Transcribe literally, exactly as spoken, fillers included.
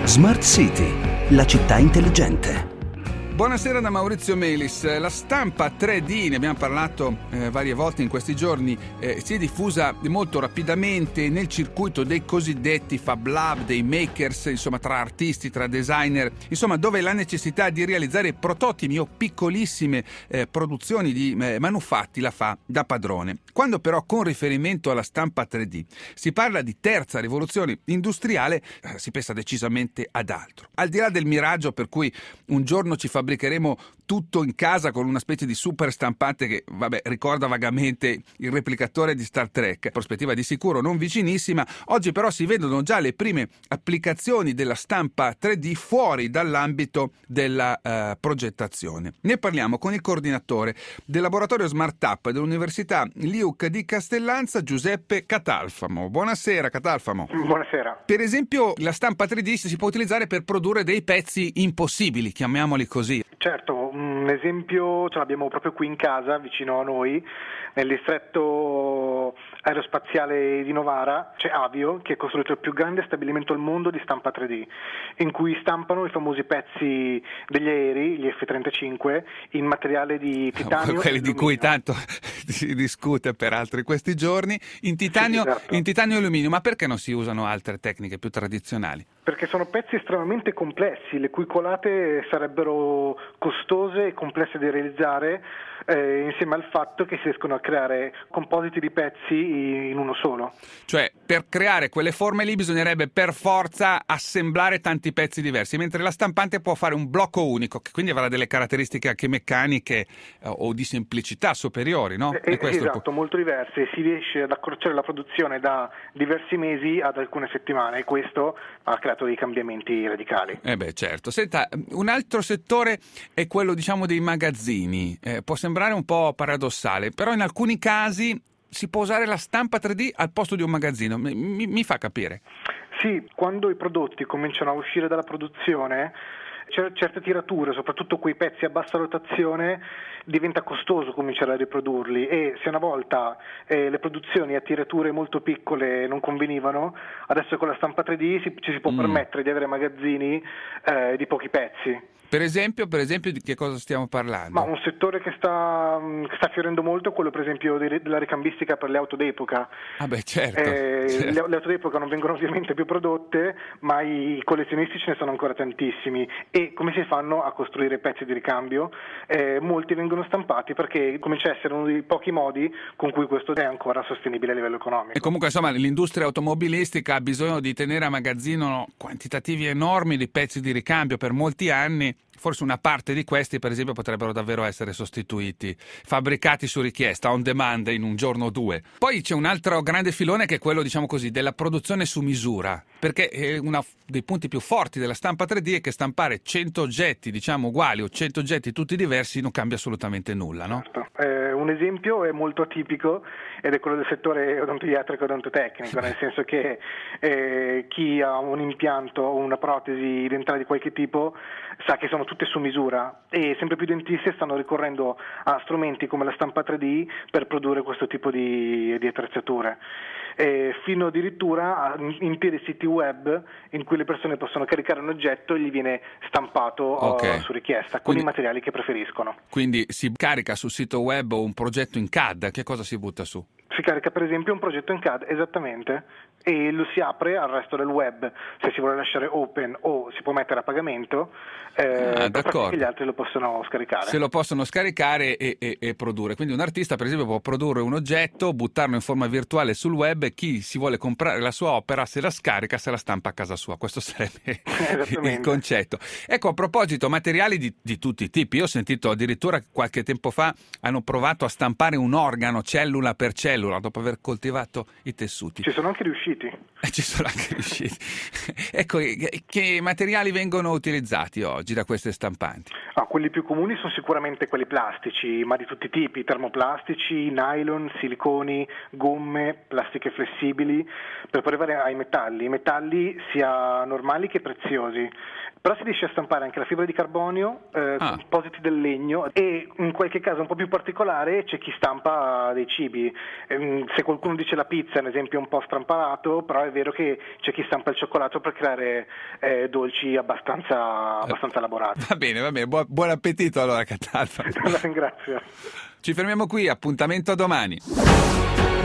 Smart City, la città intelligente. Buonasera da Maurizio Melis. La stampa tre D, ne abbiamo parlato eh, varie volte in questi giorni, eh, si è diffusa molto rapidamente nel circuito dei cosiddetti Fab Lab, dei makers, insomma tra artisti, tra designer, insomma dove la necessità di realizzare prototipi o piccolissime eh, produzioni di eh, manufatti la fa da padrone. Quando però con riferimento alla stampa tre D si parla di terza rivoluzione industriale, eh, si pensa decisamente ad altro. Al di là del miraggio per cui un giorno ci fabbricheremo tutto in casa con una specie di super stampante che, vabbè, ricorda vagamente il replicatore di Star Trek, prospettiva di sicuro non vicinissima. Oggi però si vedono già le prime applicazioni della stampa tre D fuori dall'ambito della uh, progettazione. Ne parliamo con il coordinatore del laboratorio Smart Up dell'Università L I U C di Castellanza, Giuseppe Catalfamo. Buonasera Catalfamo. Buonasera. Per esempio la stampa tre D si può utilizzare per produrre dei pezzi impossibili, chiamiamoli così. Certo, un esempio ce l'abbiamo proprio qui in casa, vicino a noi, nel distretto aerospaziale di Novara, c'è Avio, che ha costruito il più grande stabilimento al mondo di stampa tre D, in cui stampano i famosi pezzi degli aerei, gli F trentacinque, in materiale di titanio. Quelli e di cui tanto si discute peraltro in questi giorni, in titanio, sì, esatto. in titanio e alluminio. Ma perché non si usano altre tecniche più tradizionali? Perché sono pezzi estremamente complessi, le cui colate sarebbero costose e complesse da realizzare, eh, insieme al fatto che si riescono a creare compositi di pezzi in uno solo. Cioè, per creare quelle forme lì bisognerebbe per forza assemblare tanti pezzi diversi, mentre la stampante può fare un blocco unico, che quindi avrà delle caratteristiche anche meccaniche eh, o di semplicità superiori, no? Eh, esatto, molto diverse. Si riesce ad accorciare la produzione da diversi mesi ad alcune settimane e questo ha creato dei cambiamenti radicali. Eh beh, certo. Senta, un altro settore è quello, diciamo, dei magazzini. Eh, può sembrare un po' paradossale, però in alcuni casi si può usare la stampa tre D al posto di un magazzino. Mi, mi, mi fa capire? Sì, quando i prodotti cominciano a uscire dalla produzione, certe tirature, soprattutto quei pezzi a bassa rotazione, diventa costoso cominciare a riprodurli e se una volta eh, le produzioni a tirature molto piccole non convenivano, adesso con la stampa tre D si, ci si può mm. permettere di avere magazzini eh, di pochi pezzi. Per esempio, per esempio di che cosa stiamo parlando? Ma un settore che sta, che sta fiorendo molto è quello per esempio della ricambistica per le auto d'epoca. Ah beh, certo, eh, certo. Le, le auto d'epoca non vengono ovviamente più prodotte, ma i collezionisti ce ne sono ancora tantissimi e come si fanno a costruire pezzi di ricambio? Eh, molti vengono stampati perché comincia a essere uno dei pochi modi con cui questo è ancora sostenibile a livello economico. E comunque insomma l'industria automobilistica ha bisogno di tenere a magazzino quantitativi enormi di pezzi di ricambio per molti anni. Forse una parte di questi, per esempio, potrebbero davvero essere sostituiti, fabbricati su richiesta, on demand, in un giorno o due. Poi c'è un altro grande filone che è quello, diciamo così, della produzione su misura, perché uno dei punti più forti della stampa tre D è che stampare cento oggetti, diciamo, uguali o cento oggetti tutti diversi non cambia assolutamente nulla, no? Certo. Eh, un esempio è molto atipico ed è quello del settore odontoiatrico e odontotecnico, nel senso che eh, chi ha un impianto o una protesi dentale di qualche tipo sa che sono tutte su misura e sempre più dentisti stanno ricorrendo a strumenti come la stampa tre D per produrre questo tipo di, di attrezzature. E fino addirittura a interi siti web in cui le persone possono caricare un oggetto e gli viene stampato okay. uh, su richiesta con quindi, i materiali che preferiscono. Quindi si carica sul sito web o un progetto in C A D, che cosa si butta su? Si carica per esempio un progetto in C A D, esattamente, e lo si apre al resto del web, se si vuole lasciare open o si può mettere a pagamento, eh, ah, per che gli altri lo possono scaricare. Se lo possono scaricare e, e, e produrre. Quindi un artista per esempio può produrre un oggetto, buttarlo in forma virtuale sul web e chi si vuole comprare la sua opera se la scarica, se la stampa a casa sua. Questo sarebbe il concetto. Ecco, a proposito, materiali di, di tutti i tipi. Io ho sentito addirittura che qualche tempo fa hanno provato a stampare un organo cellula per cellula dopo aver coltivato i tessuti. Ci sono anche riusciti. Eh, ci sono anche riusciti. Ecco, che materiali vengono utilizzati oggi da queste stampanti? Ah, quelli più comuni sono sicuramente quelli plastici, ma di tutti i tipi, termoplastici, nylon, siliconi, gomme, plastiche flessibili, per poi arrivare ai metalli, i metalli sia normali che preziosi. però si riesce a stampare anche la fibra di carbonio, eh, Ah. compositi del legno, e in qualche caso un po' più particolare c'è chi stampa dei cibi. Ehm, se qualcuno dice la pizza è un esempio un po' strampalato, però è vero che c'è chi stampa il cioccolato per creare eh, dolci abbastanza, abbastanza elaborati. Va bene, va bene, buon, buon appetito allora, Catalfa. La ringrazio. Ci fermiamo qui, appuntamento a domani.